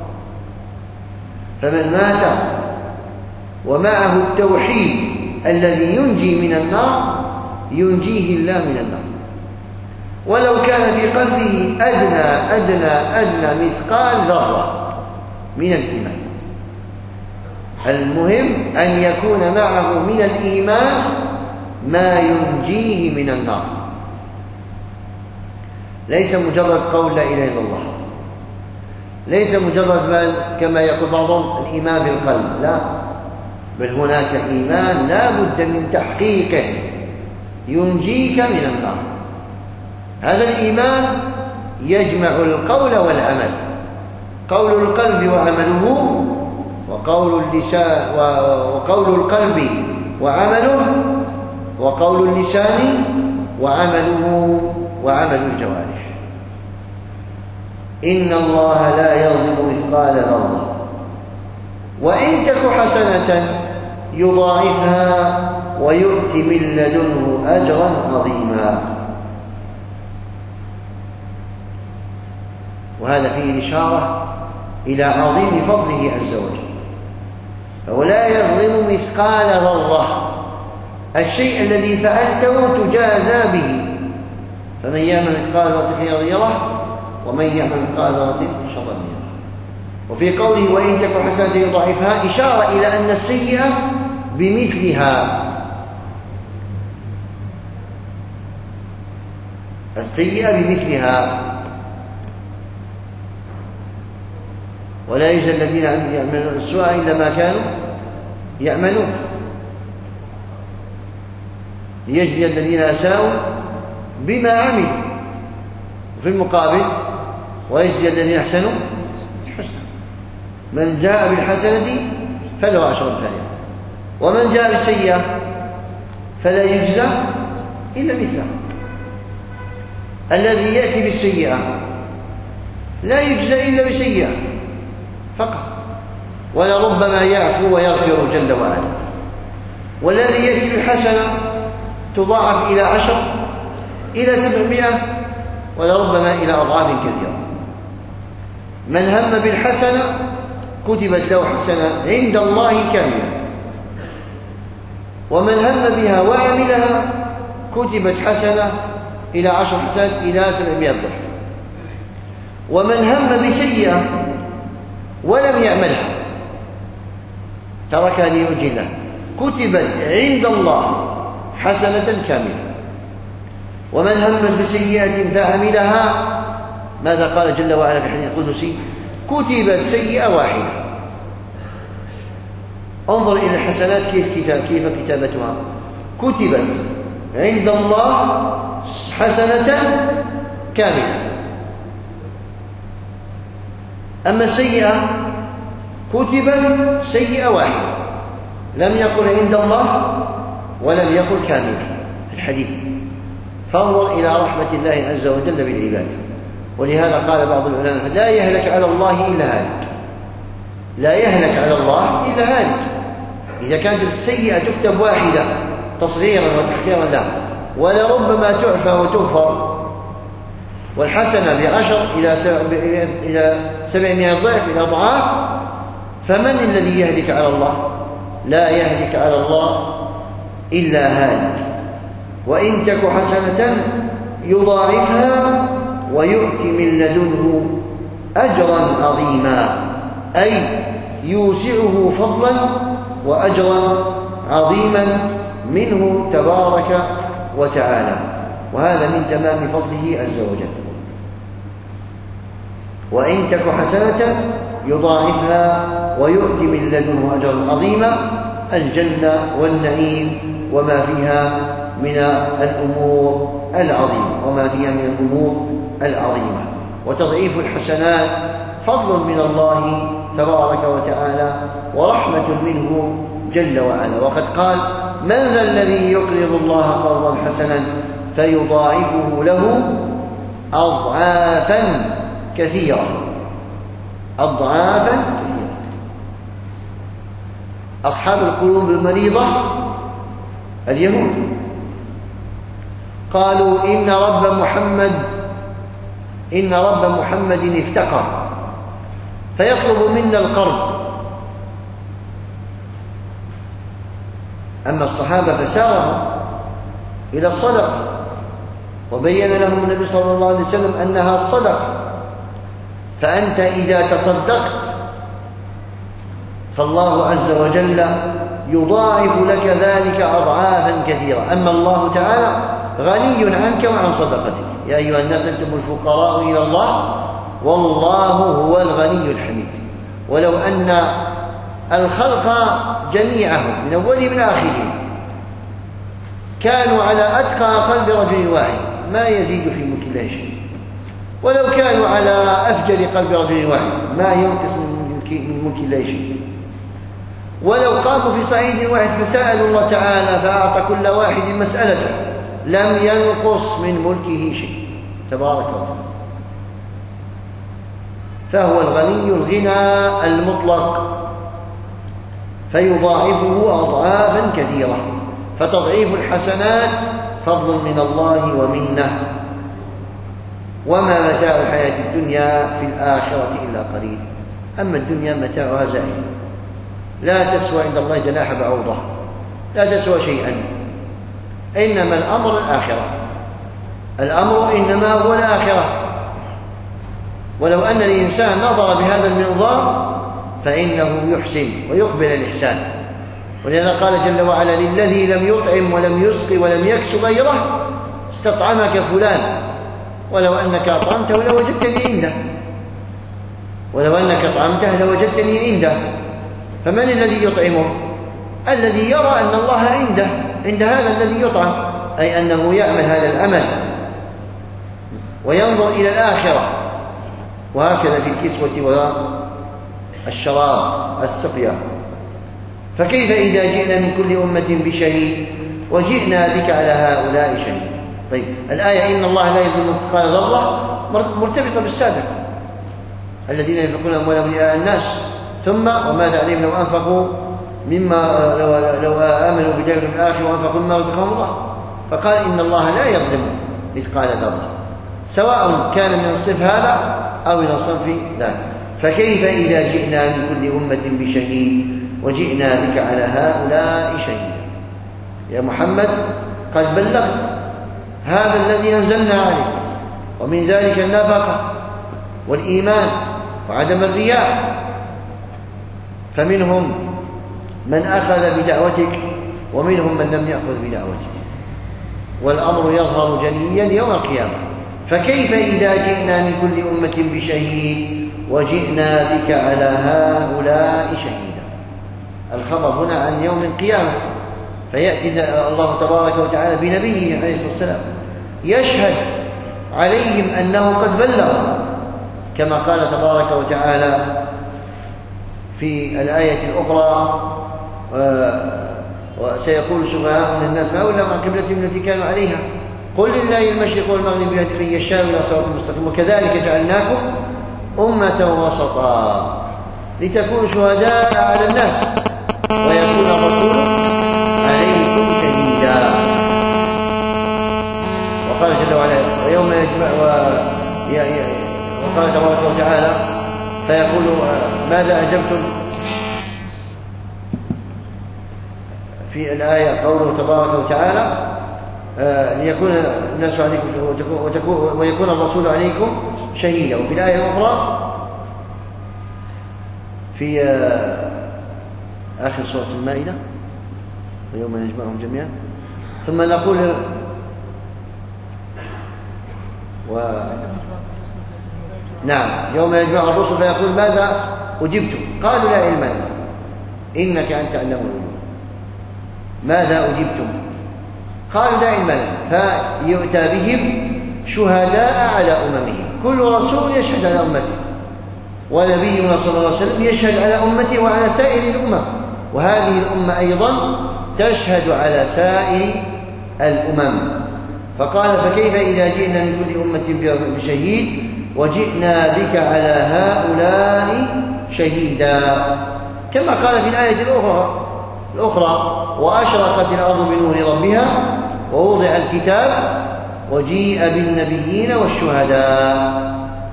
فمن مات ومعه التوحيد الذي ينجي من النار ينجيه الله من النار، ولو كان في قلبه أدنى أدنى أدنى مثقال ذرة من الإيمان. المهم أن يكون معه من الإيمان ما ينجيه من النار، ليس مجرد قول لا إله إلا الله، ليس مجرد كما يقول بعضهم الإيمان بالقلب، لا، بل هناك إيمان لا بد من تحقيقه ينجيك من النار. هذا الإيمان يجمع القول والعمل، قول القلب وعمله، وقول اللسان وقول القلب وعمله، وقول اللسان وعمله وعمل الجوارح. إن الله لا يظلم مثقال ذرة وإن تك حسنة يضاعفها ويؤتي من لدنه أجرا عظيما. وهذا فيه إشارة إلى عظيم فضله عز وجل. فهو لا يظلم مثقال ذرة، الشيء الذي فعلته تجازى به. فمن يعمل مثقال ذرة خيرا يره ومن يعمل مثقال ذرة شرا يره. وفي قوله وإن تك حسنة يضاعفها إشارة إلى أن السيئة بمثلها، السيئة بمثلها. ولا يجزى الذين يعملون السوء إلا ما كانوا يعملون. ليجزي الذين أساءوا بما عملوا، وفي المقابل ويجزي الذين أحسنوا الحسنى. من جاء بالحسنة فله 10 أمثالها، ومن جاء بالسيئة فلا يجزى إلا مثلها. الذي يأتي بالسيئة لا يجزى إلا بسيئة فقط، ولربما يعفو ويغفر جل وعلا. والذي يأتي بالحسنة تضاعف إلى 10 إلى 700 ولربما إلى أضعاف كثيرة. من هم بالحسنة كتبت له حسنة عند الله كاملة، ومن هم بها وعملها كتبت حسنة إلى 10 حسنات إلى 700 ضعف. ومن هم بسيئة ولم يعملها تركها لوجه الله كتبت عند الله حسنة كاملة. ومن هم بسيئة فعملها ماذا قال جل وعلا في الحديث القدسي؟ كتبت سيئة واحدة. انظر إلى الحسنات كيف كتابتها، كتبت عند الله حسنة كاملة. أما السيئة كتبت سيئة واحدة، لم يقل عند الله ولم يقل كاملة في الحديث. فانظر إلى رحمة الله عز وجل بالعباد. ولهذا قال بعض العلماء لا يهلك على الله إلا هالك، لا يهلك على الله إلا هالك. إذا كانت السيئة تكتب واحدة تصغيرا وتحقيرا لها ولربما تعفى وتغفر، والحسنة ب10 إلى 700 ضعف إلى أضعاف، فمن الذي يهلك على الله؟ لا يهلك على الله إلا هالك. وإن تك حسنة يضاعفها ويؤتي من لدنه أجرا عظيما، أي يوسعه فضلا وأجرا عظيما منه تبارك وتعالى. وهذا من تمام فضله عز وجل. وإن تك حسنة يضاعفها ويؤتي من لدنه أجرا عظيما، الجنة والنعيم وما فيها من الأمور العظيمة. وتضعيف الحسنات فضل من الله تبارك وتعالى ورحمة منه جل وعلا. وقد قال: من ذا الذي يقرض الله قرضا حسنا فيضاعفه له أضعافا كثيرة. أصحاب القلوب المريضة اليهود قالوا إن رب محمد افتقر فيطلب منا القرض. أما الصحابة فساروا إلى الصدقة، وبين لهم النبي صلى الله عليه وسلم أنها الصدقة. فأنت إذا تصدقت فالله عز وجل يضاعف لك ذلك أضعافا كثيرة. أما الله تعالى غني عنك وعن صدقتك. يا أيها الناس أنتم الفقراء إلى الله والله هو الغني الحميد. ولو أن الخلق جميعهم من أولهم إلى آخرهم كانوا على أتقى قلب رجل واحد ما يزيد في ملك الله شيء، ولو كانوا على أفجر قلب رجل واحد ما ينقص من ملك الله شيء. ولو قاموا في صعيد واحد فسألوا الله تعالى فأعطى كل واحد مسألته لم ينقص من ملكه شيء تبارك وتعالى. فهو الغني الغنى المطلق فيضاعفه أضعافا كثيرة. فتضعيف الحسنات فضل من الله ومنه. وما متاع الحياة الدنيا في الآخرة إلا قليل. أما الدنيا متاعها زائل، لا تسوى عند الله جناح بعوضة، لا تسوى شيئا. إنما الأمر الآخرة، الأمر إنما هو الآخرة. ولو أن الإنسان نظر بهذا المنظار فإنه يحسن ويقبل الإحسان. ولهذا قال جل وعلا: للذي لم يطعم ولم يسق ولم يكس غيره استطعمك فلان ولو أنك أطعمته لوجدتني عنده، ولو أنك أطعمته لوجدتني عنده. فمن الذي يطعمه؟ الذي يرى أن الله عنده، عند هذا الذي يطعم. أي أنه يعمل هذا العمل وينظر إلى الآخرة. وهكذا في الكسوة والشراب السقيا. فكيف إذا جئنا من كل أمة بشهيد وجئنا بك على هؤلاء شهيد. طيب الآية إن الله لا يظلم مثقال ذرة مرتبطة بالسابق، الذين ينفقون أموالهم رئاء الناس ثم وماذا عليهم لو أنفقوا مما لو آمنوا بالله واليوم الآخر وأنفقوا مما رزقهم الله. فقال إن الله لا يظلم مثقال ذرة، سواء كان من الصنف هذا أو من الصنف ذاك. فكيف إذا جئنا من كل أمة بشهيد وجئنا بك على هؤلاء شهيدا. يا محمد قد بلغت هذا الذي أنزلنا عليك، ومن ذلك النفقة والإيمان وعدم الرياء. فمنهم من أخذ بدعوتك ومنهم من لم يأخذ بدعوتك، والأمر يظهر جليا يوم القيامة. فكيف إذا جئنا من كل أمة بشهيد وجئنا بك على هؤلاء شهيدا. الخبر هنا عن يوم القيامة، فيأتي الله تبارك وتعالى بنبيه عليه الصلاة والسلام يشهد عليهم أنه قد بلغ، كما قال تبارك وتعالى في الآية الأخرى وسيقول سفهاء من الناس ما ولوا عن قبلتهم التي كانوا عليها قل لله المشرق والمغرب يهدي من يشاء إلى صراط مستقيم وكذلك جعلناكم أمة وسطا لتكونوا شهداء على الناس ويكون الرسول عليكم شهيدا. وقال جل وعلا ويوم يجمع وقال تبارك وتعالى فيقول ماذا أجبتم في الآية قوله تبارك وتعالى ليكون الناس عليكم ويكون الرسول عليكم شهيدا. وفي الآية الأخرى في آخر سورة المائدة ويوم نجمعهم جميعا ثم نقول نعم يوم يجمع الرسل فيقول ماذا أجبتم قالوا لا علم لنا إنك أنت علام الغيوب. ماذا أجبتم قالوا لا علم لنا فيؤتى بهم شهداء على أممهم. كل رسول يشهد على أمته ونبينا صلى الله عليه وسلم يشهد على أمته وعلى سائر الأمم، وهذه الأمة أيضا تشهد على سائر الأمم. فقال فكيف إذا جئنا من كل أمة بشهيد وجئنا بك على هؤلاء شهيدا، كما قال في الآية الأخرى وأشرقت الأرض بنور ربها ووضع الكتاب وجيء بالنبيين والشهداء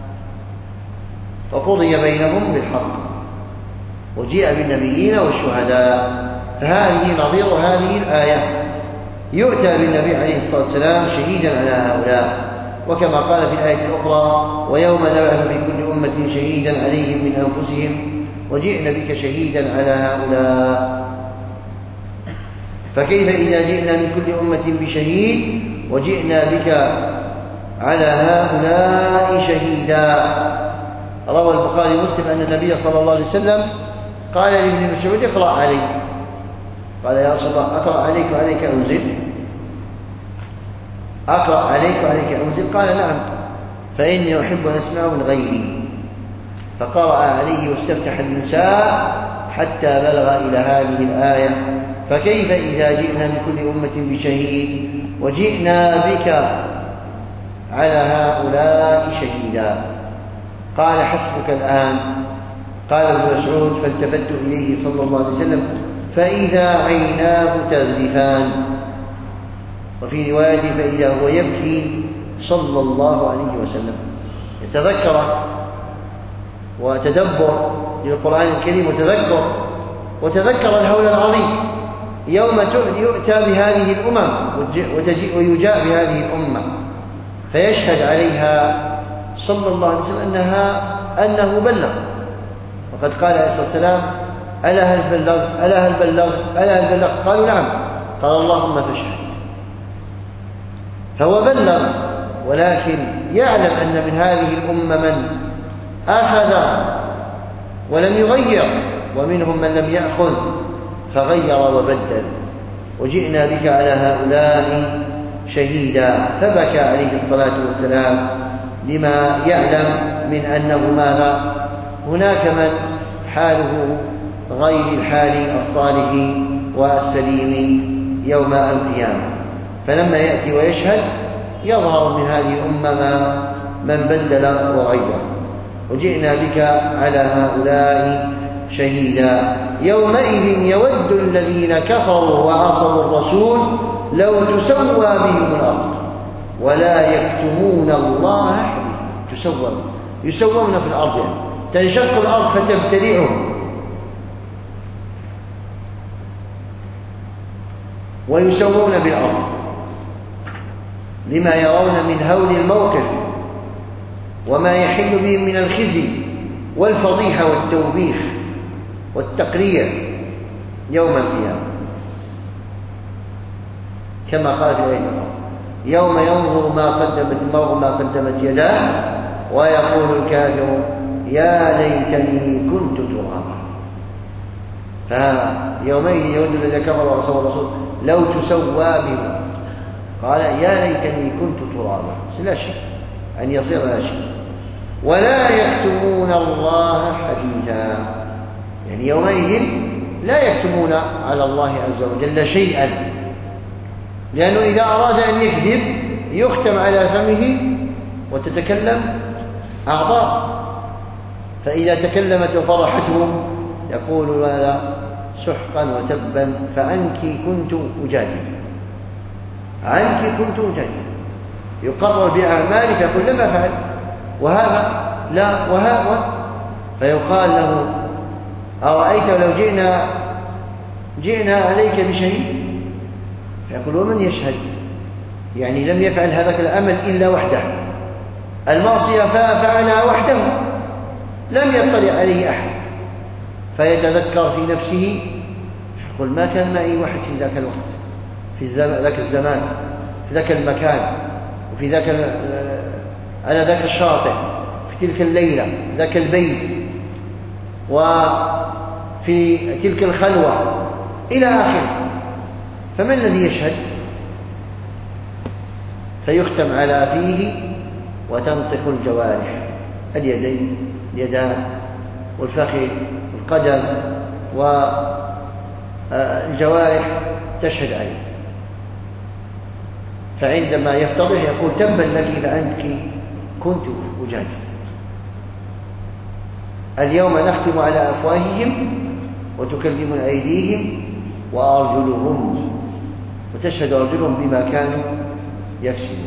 وقضي بينهم بالحق وجيء بالنبيين والشهداء. فهذه نظير هذه الآية يؤتى بالنبي عليه الصلاة والسلام شهيدا على هؤلاء. وكما قال في الآية الأخرى ويوم نبعث في كل أمة شهيدا عليهم من أنفسهم وجئنا بك شهيدا على هؤلاء. فكيف إذا جئنا من كل أمة بشهيد وجئنا بك على هؤلاء شهيدا. روى البخاري ومسلم أن النبي صلى الله عليه وسلم قال لابن مسعود اقرأ علي، قال يا رسول الله أقرأ عليك وعليك أنزل، أقرأ عليك وعليك أنزل؟ قال نعم فإني أحب أن أسمع من غيري. فقرأ عليه واستفتح النساء حتى بلغ إلى هذه الآية فكيف إذا جئنا من كل أمة بشهيد وجئنا بك على هؤلاء شهيدا. قال حسبك الآن. قال ابن مسعود فالتفت إليه صلى الله عليه وسلم فإذا عيناه تذرفان، وفي رواية فإذا هو يبكي صلى الله عليه وسلم. يتذكر وتدبر للقرآن الكريم وتذكر الهول العظيم يوم يؤتى بهذه الأمم ويجاء بهذه الأمة فيشهد عليها صلى الله عليه وسلم أنه بلغ. وقد قال عليه الصلاة والسلام ألا هل بلغت ألا هل بلغت ألا هل بلغت؟ قالوا نعم. قال اللهم فاشهد. فهو بلغ، ولكن يعلم أن من هذه الأمة من أخذ ولم يغير ومنهم من لم يأخذ فغير وبدل. وجئنا بك على هؤلاء شهيدا. فبكى عليه الصلاة والسلام لما يعلم من أنه ماذا؟ هناك من حاله غير الحال الصالح والسليم يوم القيامة. فلما يأتي ويشهد يظهر من هذه الأمة من بدل وغير. وجئنا بك على هؤلاء شهيدا. يومئذ يود الذين كفروا وعصوا الرسول لو تسوى بهم الأرض ولا يكتمون الله حديثا. يسوون في الأرض، يعني تنشق الأرض فتبتلعهم ويسوون بالأرض لما يرون من هول الموقف وما يحل بهم من الخزي والفضيحة والتوبيخ والتقريع يوم القيامة، كما قال في الآية: يوم ينظر ما قدمت المرء ما قدمت يداه ويقول الكافر يا ليتني كنت ترابا. فيومئذ يود الذين كفروا وعصوا الرسول لو تسوى بهم. قال يا ليتني كنت ترابا، لا شيء أن يصير لا شيء. ولا يكتمون الله حديثا، يعني يومئذ لا يكتمون على الله عز وجل شيئا، لأنه إذا أراد أن يكذب يختم على فمه وتتكلم أعضاء، فإذا تكلمت وفرحتهم يقول ماذا؟ سحقا وتبا فعنك كنت أجادل، عنك كنت أجادل. يقرر بأعماله فيقول لم أفعل، وهذا لا وهذا، فيقال له أرأيت لو جئنا عليك بشهيد؟ فيقول ومن يشهد؟ يعني لم يفعل هذاك العمل إلا وحده، المعصية فعلها وحده لم يطلع عليه أحد، فيتذكر في نفسه يقول ما كان معي واحد في ذاك الوقت، في ذاك الزمان، في ذاك المكان، وفي على ذاك الشاطئ، في تلك الليلة، في ذاك البيت، وفي تلك الخلوة إلى آخره. فمن الذي يشهد؟ فيختم على فيه وتنطق الجوارح، اليدين، اليدان، والفخذ، والقدم، والجوارح تشهد عليه. فعندما يفتضح يقول تبا لك فأنت كنت أجادل. اليوم نختم على أفواههم وتكلمنا أيديهم وأرجلهم، وتشهد أرجلهم بما كانوا يكسبون.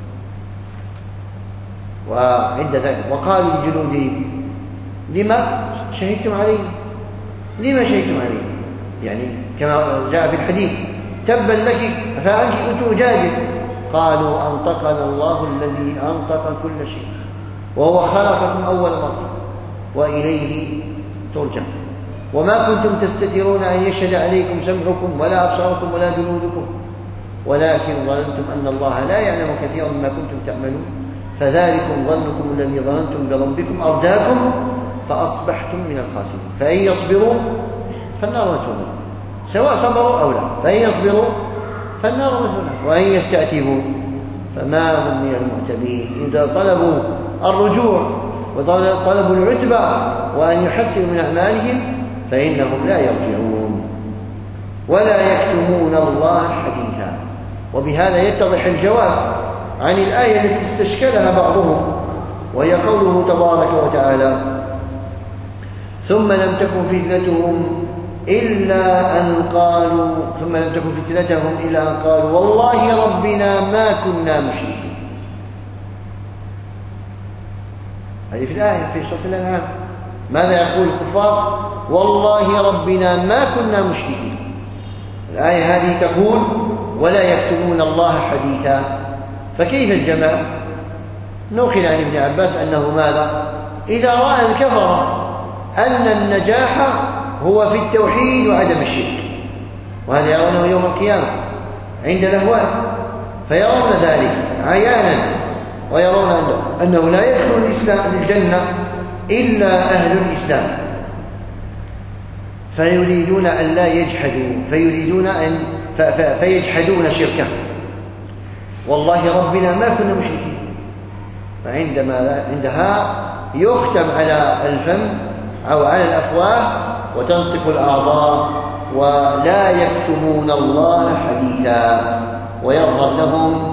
وعند ذلك وقالوا لجلودهم لما شهدتم علينا؟ لما شهدتم علينا؟ يعني كما جاء في الحديث تبا لك فأنت كنت أجادل. قالوا أنطقنا الله الذي أنطق كل شيء وهو خلقكم أول مرة وإليه ترجعون. وما كنتم تستترون أن يشهد عليكم سمعكم ولا أبصاركم ولا جلودكم ولكن ظننتم أن الله لا يعلم كثيرا مما كنتم تعملون فذلكم ظنكم الذي ظننتم بربكم أرداكم فأصبحتم من الخاسرين. فإن يصبروا فالنار مثواهم سواء صبروا أو لا، فإن يصبروا فالنار مثواهم وإن يستعتبوا فما هم من المعتبين. إذا طلبوا الرجوع وطلبوا العتبة وأن يحسنوا من أعمالهم فإنهم لا يرجعون. ولا يكتمون الله حديثا. وبهذا يتضح الجواب عن الآية التي استشكلها بعضهم، وهي قوله تبارك وتعالى ثم لم تكن فتنتهم إلا أن قالوا والله ربنا ما كنا مشركين. هذه في الآية في سورة الأنعام. ماذا يقول الكفار؟ والله ربنا ما كنا مشركين. الآية هذه تقول ولا يكتمون الله حديثا. فكيف الجمع؟ نقل عن ابن عباس أنه ماذا؟ إذا رأى الكفر أن النجاح هو في التوحيد وعدم الشرك، وهذا يرونه يوم القيامة عند الأهوال، فيرون ذلك عيانا ويرون أنه لا يدخل الإسلام للجنة إلا أهل الإسلام، فيريدون أن لا يجحدوا، فيجحدون شركه. والله ربنا ما كنا مشركين. عندها يختم على الفم أو على الأفواه وتنطق الأعضاء ولا يكتمون الله حديثا، ويظهر لهم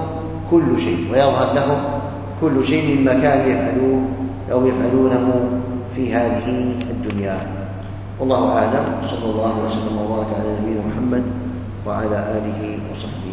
كل شيء مما كانوا يفعلونه في هذه الدنيا. والله أعلم. صلى الله وسلم وبارك على نبينا محمد وعلى آله وصحبه.